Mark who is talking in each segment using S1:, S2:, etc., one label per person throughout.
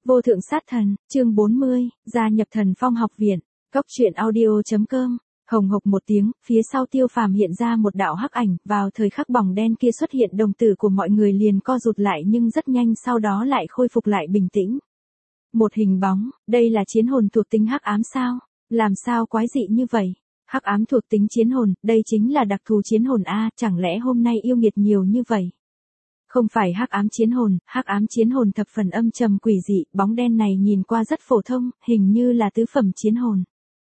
S1: Vô thượng sát thần, chương 40, gia nhập Thần Phong học viện. Cốc truyện audio.com. Hồng hộc một tiếng, phía sau Tiêu Phàm hiện ra một đạo hắc ảnh, vào thời khắc bóng đen kia xuất hiện, đồng tử của mọi người liền co rụt lại nhưng rất nhanh sau đó lại khôi phục lại bình tĩnh. Một hình bóng, đây là chiến hồn thuộc tính hắc ám sao? Làm sao quái dị như vậy? Hắc ám thuộc tính chiến hồn, đây chính là đặc thù chiến hồn a, chẳng lẽ hôm nay yêu nghiệt nhiều như vậy? Không phải hắc ám chiến hồn thập phần âm trầm quỷ dị, bóng đen này nhìn qua rất phổ thông, hình như là tứ phẩm chiến hồn.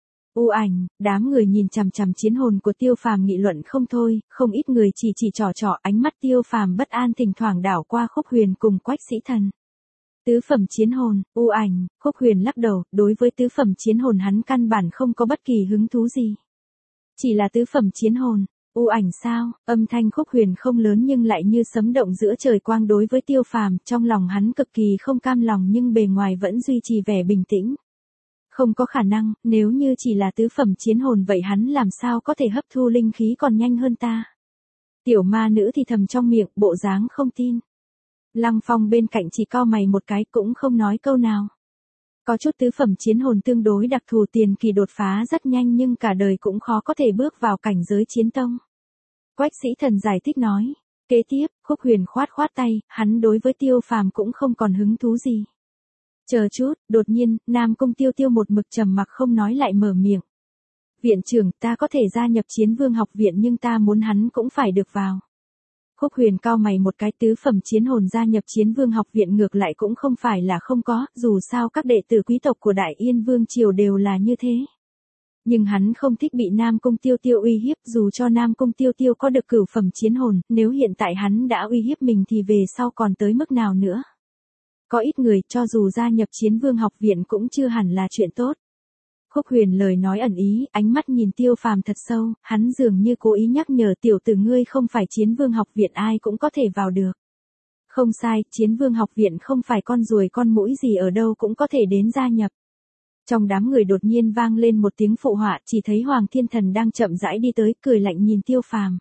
S1: U ảnh, đám người nhìn chằm chằm chiến hồn của Tiêu Phàm nghị luận không thôi, không ít người chỉ trỏ, ánh mắt Tiêu Phàm bất an thỉnh thoảng đảo qua Khúc Huyền cùng Quách Sĩ Thần. Tứ phẩm chiến hồn, U ảnh, Khúc Huyền lắc đầu, đối với tứ phẩm chiến hồn hắn căn bản không có bất kỳ hứng thú gì. Chỉ là tứ phẩm chiến hồn. U ảnh sao? Âm thanh Khúc Huyền không lớn nhưng lại như sấm động giữa trời quang đối với Tiêu Phàm, trong lòng hắn cực kỳ không cam lòng nhưng bề ngoài vẫn duy trì vẻ bình tĩnh. Không có khả năng, nếu như chỉ là tứ phẩm chiến hồn vậy hắn làm sao có thể hấp thu linh khí còn nhanh hơn ta? Tiểu ma nữ thì thầm trong miệng, bộ dáng không tin. Lăng Phong bên cạnh chỉ cau mày một cái cũng không nói câu nào. Có chút tứ phẩm chiến hồn tương đối đặc thù, tiền kỳ đột phá rất nhanh nhưng cả đời cũng khó có thể bước vào cảnh giới chiến tông. Quách Sĩ Thần giải thích nói. Kế tiếp, Khúc Huyền khoát tay, hắn đối với Tiêu Phàm cũng không còn hứng thú gì. Chờ chút, đột nhiên, Nam Cung Tiêu một mực trầm mặc không nói lại mở miệng. Viện trưởng, ta có thể gia nhập Chiến Vương học viện nhưng ta muốn hắn cũng phải được vào. Khúc Huyền cau mày một cái, tứ phẩm chiến hồn gia nhập Chiến Vương học viện ngược lại cũng không phải là không có, dù sao các đệ tử quý tộc của Đại Yên Vương triều đều là như thế. Nhưng hắn không thích bị Nam Cung Tiêu uy hiếp, dù cho Nam Cung Tiêu có được cửu phẩm chiến hồn, nếu hiện tại hắn đã uy hiếp mình thì về sau còn tới mức nào nữa. Có ít người cho dù gia nhập Chiến Vương học viện cũng chưa hẳn là chuyện tốt. Khúc Huyền lời nói ẩn ý, ánh mắt nhìn Tiêu Phàm thật sâu, hắn dường như cố ý nhắc nhở tiểu tử ngươi không phải Chiến Vương học viện ai cũng có thể vào được. Không sai, Chiến Vương học viện không phải con ruồi con muỗi gì ở đâu cũng có thể đến gia nhập. Trong đám người đột nhiên vang lên một tiếng phụ họa, chỉ thấy Hoàng Thiên Thần đang chậm rãi đi tới, cười lạnh nhìn Tiêu Phàm.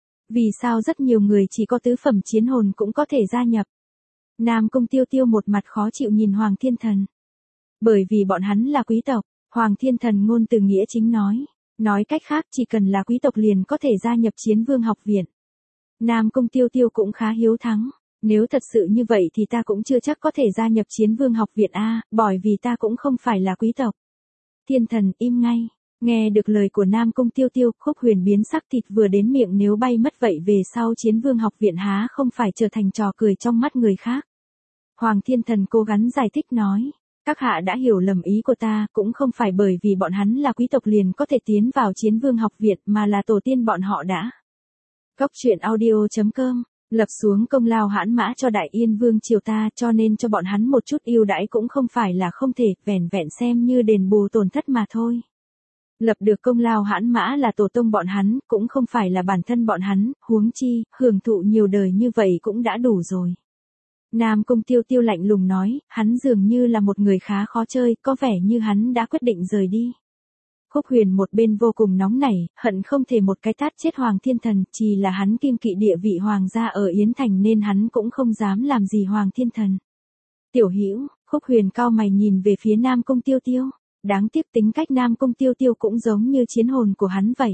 S1: Vì sao rất nhiều người chỉ có tứ phẩm chiến hồn cũng có thể gia nhập? Nam Cung Tiêu một mặt khó chịu nhìn Hoàng Thiên Thần. Bởi vì bọn hắn là quý tộc, Hoàng Thiên Thần ngôn từ nghĩa chính nói. Nói cách khác chỉ cần là quý tộc liền có thể gia nhập Chiến Vương học viện. Nam Cung Tiêu cũng khá hiếu thắng. Nếu thật sự như vậy thì ta cũng chưa chắc có thể gia nhập Chiến Vương học viện a, bởi vì ta cũng không phải là quý tộc. Thiên Thần im ngay. Nghe được lời của Nam Cung Tiêu, Khúc Huyền biến sắc, thịt vừa đến miệng nếu bay mất vậy về sau Chiến Vương học viện há không phải trở thành trò cười trong mắt người khác. Hoàng Thiên Thần cố gắng giải thích nói. Các hạ đã hiểu lầm ý của ta, cũng không phải bởi vì bọn hắn là quý tộc liền có thể tiến vào Chiến Vương học viện mà là tổ tiên bọn họ đã. Cốc truyện audio.com. Lập xuống công lao hãn mã cho Đại Yên Vương triều ta, cho nên cho bọn hắn một chút ưu đãi cũng không phải là không thể, vẻn vẹn xem như đền bù tổn thất mà thôi. Lập được công lao hãn mã là tổ tông bọn hắn, cũng không phải là bản thân bọn hắn, huống chi, hưởng thụ nhiều đời như vậy cũng đã đủ rồi. Nam Cung Tiêu lạnh lùng nói, hắn dường như là một người khá khó chơi, có vẻ như hắn đã quyết định rời đi. Khúc Huyền một bên vô cùng nóng nảy, hận không thể một cái tát chết Hoàng Thiên Thần, chỉ là hắn kiêng kỵ địa vị hoàng gia ở Yến Thành nên hắn cũng không dám làm gì Hoàng Thiên Thần. Tiểu Hữu, Khúc Huyền cau mày nhìn về phía Nam Cung Tiêu. Đáng tiếc tính cách Nam Cung Tiêu cũng giống như chiến hồn của hắn vậy.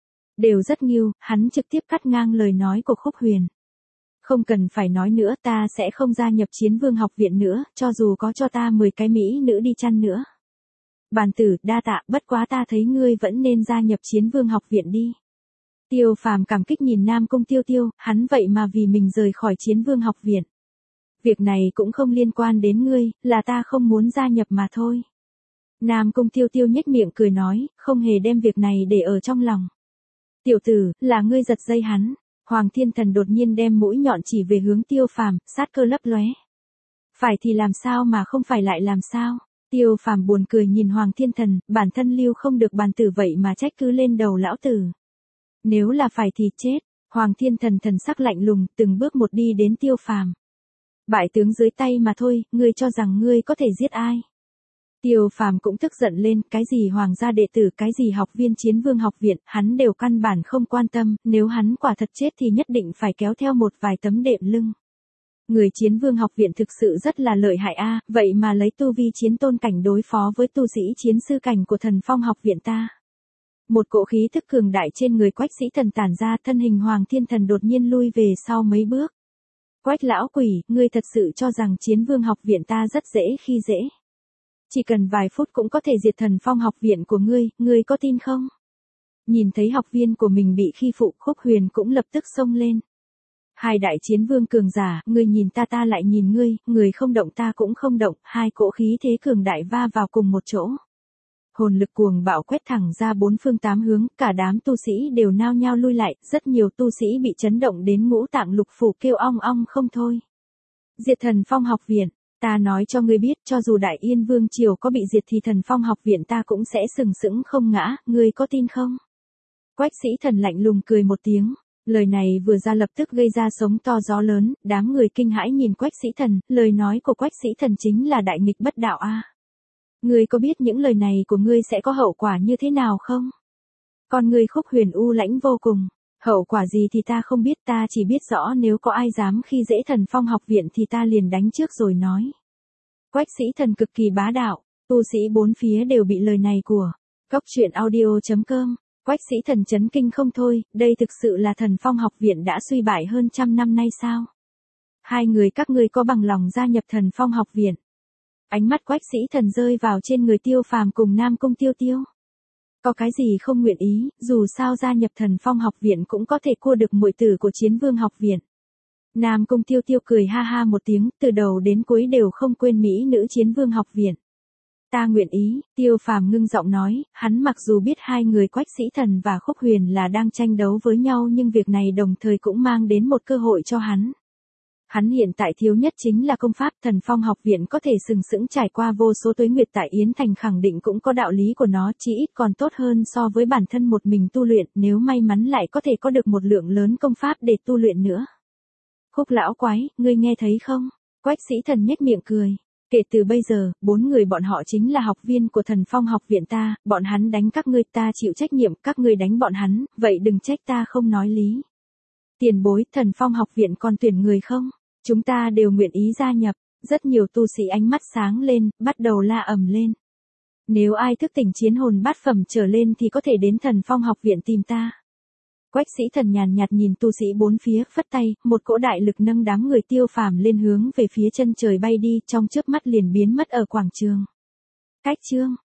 S1: Đều rất nghiêu, hắn trực tiếp cắt ngang lời nói của Khúc Huyền. Không cần phải nói nữa, ta sẽ không gia nhập Chiến Vương học viện nữa, cho dù có cho ta 10 cái mỹ nữ đi chăng nữa. Bàn tử, đa tạ, bất quá ta thấy ngươi vẫn nên gia nhập Chiến Vương học viện đi. Tiêu Phàm cảm kích nhìn Nam Cung Tiêu, hắn vậy mà vì mình rời khỏi Chiến Vương học viện. Việc này cũng không liên quan đến ngươi, là ta không muốn gia nhập mà thôi. Nam Cung Tiêu nhếch miệng cười nói, không hề đem việc này để ở trong lòng. Tiểu tử, là ngươi giật dây hắn. Hoàng Thiên Thần đột nhiên đem mũi nhọn chỉ về hướng Tiêu Phàm, sát cơ lấp lóe. Phải thì làm sao mà không phải lại làm sao? Tiêu Phàm buồn cười nhìn Hoàng Thiên Thần, bản thân lưu không được bàn tử vậy mà trách cứ lên đầu lão tử. Nếu là phải thì chết. Hoàng Thiên Thần thần sắc lạnh lùng, từng bước một đi đến Tiêu Phàm. Bại tướng dưới tay mà thôi, ngươi cho rằng ngươi có thể giết ai? Tiêu Phàm cũng tức giận lên, cái gì hoàng gia đệ tử, cái gì học viên Chiến Vương học viện, hắn đều căn bản không quan tâm, nếu hắn quả thật chết thì nhất định phải kéo theo một vài tấm đệm lưng. Người chiến vương học viện thực sự rất là lợi hại a, vậy mà lấy tu vi chiến tôn cảnh đối phó với tu sĩ chiến sư cảnh của Thần Phong học viện ta. Một cỗ khí thức cường đại trên người Quách Sĩ Thần tản ra, thân hình Hoàng Thiên Thần đột nhiên lui về sau mấy bước. Quách lão quỷ, ngươi thật sự cho rằng chiến vương học viện ta rất dễ khi dễ. Chỉ cần vài phút cũng có thể diệt Thần Phong học viện của ngươi có tin không? Nhìn thấy học viên của mình bị khi phụ, Khúc Huyền cũng lập tức xông lên. Hai đại chiến vương cường giả, ngươi nhìn ta lại nhìn ngươi, người không động ta cũng không động, hai cỗ khí thế cường đại va vào cùng một chỗ. Hồn lực cuồng bạo quét thẳng ra bốn phương tám hướng, cả đám tu sĩ đều nao nhao lui lại, rất nhiều tu sĩ bị chấn động đến ngũ tạng lục phủ kêu ong ong không thôi. Diệt Thần Phong học viện, ta nói cho ngươi biết, cho dù Đại Yên Vương Triều có bị diệt thì Thần Phong học viện ta cũng sẽ sừng sững không ngã, ngươi có tin không? Quách Sĩ Thần lạnh lùng cười một tiếng. Lời này vừa ra lập tức gây ra sóng to gió lớn, đám người kinh hãi nhìn Quách Sĩ Thần, lời nói của Quách Sĩ Thần chính là đại nghịch bất đạo a. Ngươi có biết những lời này của ngươi sẽ có hậu quả như thế nào không? Con ngươi Khúc Huyền u lãnh vô cùng, hậu quả gì thì ta không biết, ta chỉ biết rõ nếu có ai dám khi dễ Thần Phong học viện thì ta liền đánh trước rồi nói. Quách Sĩ Thần cực kỳ bá đạo, tu sĩ bốn phía đều bị lời này của Cốc Truyện Audio.com. Quách Sĩ Thần chấn kinh không thôi, đây thực sự là Thần Phong học viện đã suy bại hơn trăm năm nay sao? Hai người các ngươi có bằng lòng gia nhập Thần Phong học viện? Ánh mắt Quách Sĩ Thần rơi vào trên người Tiêu Phàm cùng Nam Cung Tiêu Tiêu. Có cái gì không nguyện ý, dù sao gia nhập Thần Phong học viện cũng có thể cua được muội tử của Chiến Vương học viện. Nam Cung Tiêu Tiêu cười ha ha một tiếng, từ đầu đến cuối đều không quên mỹ nữ Chiến Vương học viện. Ta nguyện ý, Tiêu Phàm ngưng giọng nói, hắn mặc dù biết hai người Quách Sĩ Thần và Khúc Huyền là đang tranh đấu với nhau nhưng việc này đồng thời cũng mang đến một cơ hội cho hắn. Hắn hiện tại thiếu nhất chính là công pháp, Thần Phong học viện có thể sừng sững trải qua vô số tuế nguyệt tại Yến Thành khẳng định cũng có đạo lý của nó, chỉ ít còn tốt hơn so với bản thân một mình tu luyện, nếu may mắn lại có thể có được một lượng lớn công pháp để tu luyện nữa. Khúc lão quái, ngươi nghe thấy không? Quách Sĩ Thần nhếch miệng cười. Kể từ bây giờ, 4 người bọn họ chính là học viên của Thần Phong học viện ta, bọn hắn đánh các ngươi ta chịu trách nhiệm, các ngươi đánh bọn hắn, vậy đừng trách ta không nói lý. Tiền bối, Thần Phong học viện còn tuyển người không? Chúng ta đều nguyện ý gia nhập, rất nhiều tu sĩ ánh mắt sáng lên, bắt đầu la ầm lên. Nếu ai thức tỉnh chiến hồn bát phẩm trở lên thì có thể đến Thần Phong học viện tìm ta. Quách Sĩ Thần nhàn nhạt nhìn tu sĩ bốn phía, phất tay, một cỗ đại lực nâng đám người Tiêu Phàm lên hướng về phía chân trời bay đi, trong chớp mắt liền biến mất ở quảng trường. Cách chương